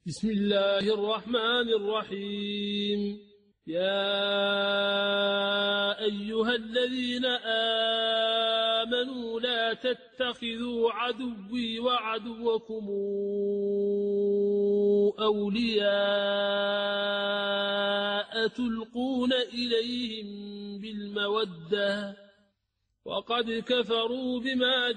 بسم الله الرحمن الرحيم. يا أيها الذين آمنوا لا تتخذوا عدوي وعدوكم أولياء تلقون إليهم بالمودة وقد كفروا بما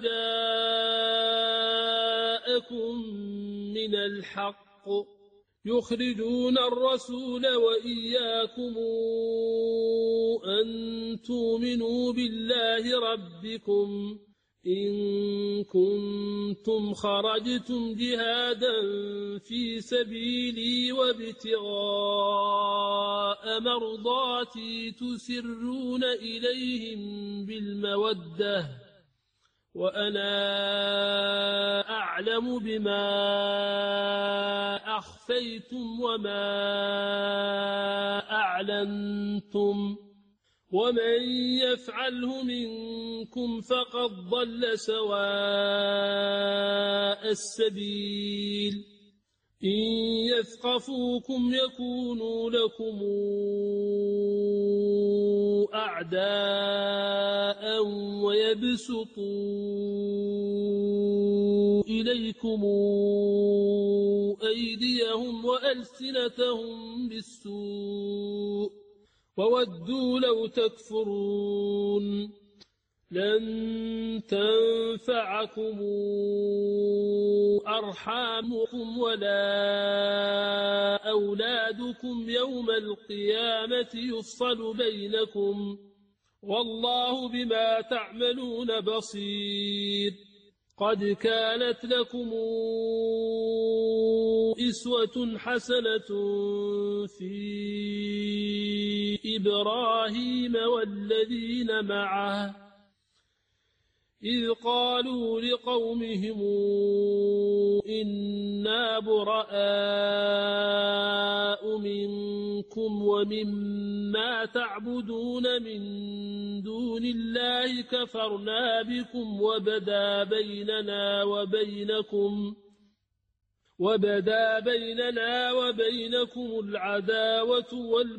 جاءكم من الحق يخرجون الرسول وإياكم أن تؤمنوا بالله ربكم إن كنتم خرجتم جهادا في سبيلي وابتغاء مرضاتي تسرون إليهم بالمودة وأنا أعلم بما أخفيتم وما أعلنتم ومن يفعله منكم فقد ضل سواء السبيل إن يثقفوكم يكونوا لكم أعداء ويبسطوا إليكم أيديهم وألسنتهم بالسوء وودوا لو تكفرون لن تنفعكم أرحامكم ولا أولادكم يوم القيامة يفصل بينكم والله بما تعملون بصير. قد كانت لكم أسوة حسنة في إبراهيم والذين معه إذ قالوا لقومهم إنا براء منكم ومما تعبدون من دون الله كفرنا بكم وبدا بيننا وبينكم العداوة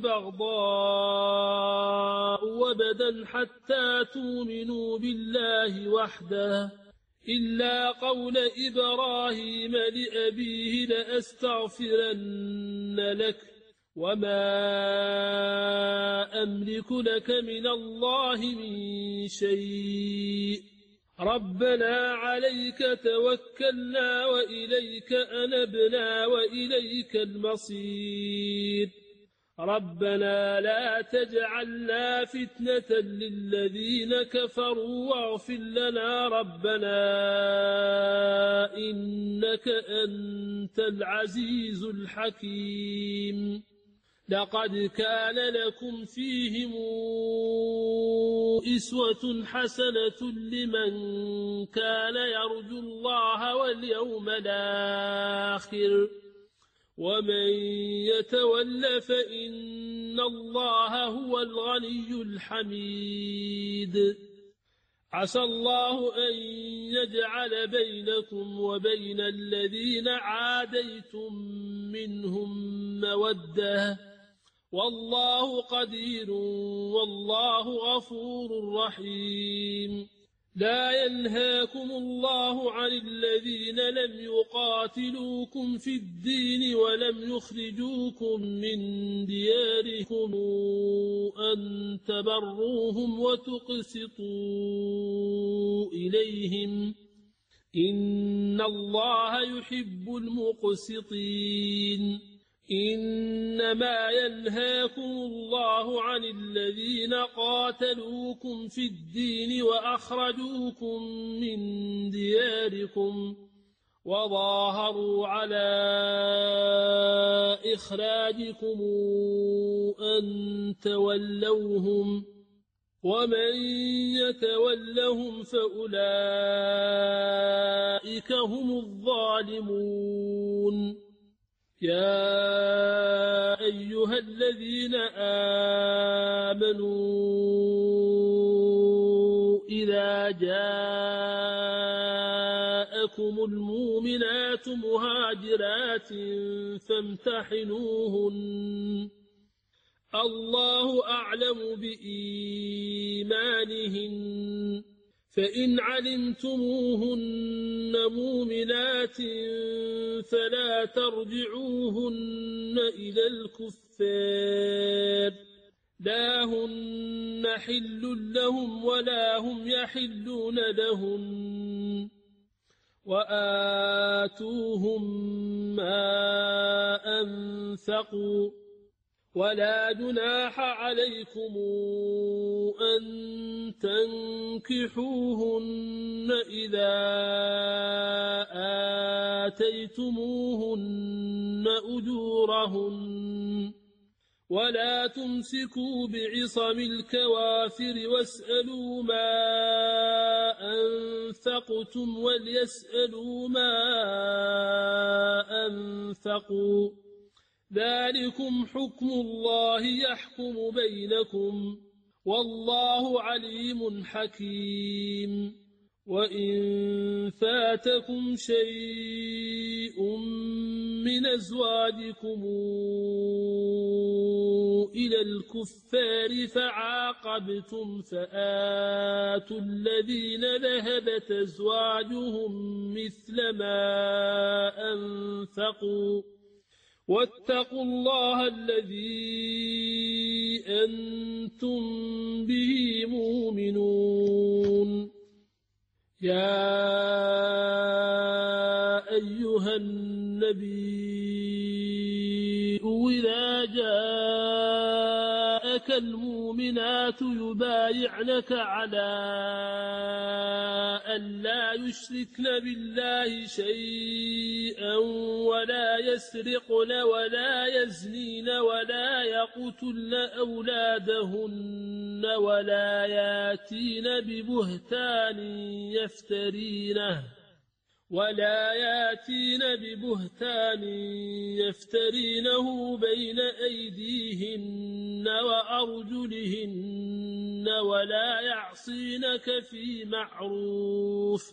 والبغضاء وبدا حتى تؤمنوا بالله وحده إلا قول إبراهيم لأبيه لأستغفرن لك وما أملك لك من الله من شيء ربنا عليك توكلنا وإليك أنبنا وإليك المصير ربنا لا تجعلنا فتنة للذين كفروا واغفر لنا ربنا إنك أنت العزيز الحكيم. لقد كان لكم فيهم أسوة حسنة لمن كان يرجو الله واليوم الآخر ومن يتول فإن الله هو الغني الحميد. عسى الله أن يجعل بينكم وبين الذين عاديتم منهم مودة والله قدير والله غفور رحيم. لا ينهاكم الله عن الذين لم يقاتلوكم في الدين ولم يخرجوكم من دياركم أن تبروهم وتقسطوا إليهم إن الله يحب المقسطين. إنما ينهاكم الله عن الذين قاتلوكم في الدين وأخرجوكم من دياركم وظاهروا على إخراجكم أن تولوهم ومن يتولهم فأولئك هم الظالمون. يا أيها الذين آمنوا إذا جاءكم لكم المؤمنات مهاجرات فامتحنوهن الله أعلم بإيمانهن فإن علمتموهن مؤمنات فلا ترجعوهن إلى الكفار لا هن حل لهم ولا هم يحلون لهن وآتوهم ما أنفقوا ولا جناح عليكم أن تنكحوهن إذا آتيتموهن أجورهن ولا تمسكوا بعصم الكوافر واسألوا ما أنفقتم وليسألوا ما أنفقوا ذلكم حكم الله يحكم بينكم والله عليم حكيم وإن فاتكم شيء من أزواجكم إلى الكفار فعاقبتم فآتوا الذين ذهبت أزواجهم مثل ما أنفقوا واتقوا الله الذي أنتم به مؤمنون يا أيها النبي إذا جاءك المؤمنات يبايعنك على أن لا يشركن بالله شيئا ولا يسرقن ولا يزنين ولا يقتلن أولادهن ولا ياتين ببهتان يفترينه بين أيديهن وأرجلهن ولا يعصينك في معروف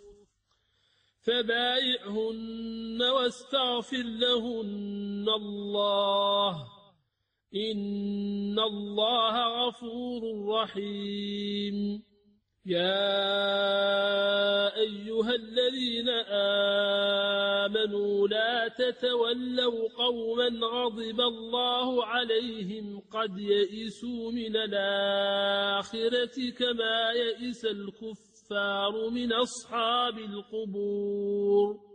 فبايعهن واستغفر لهن الله إن الله غفور رحيم يا أيها الذين آمنوا لا تتولوا قوما غضب الله عليهم قد يئسوا من الآخرة كما يئس الكفار من أصحاب القبور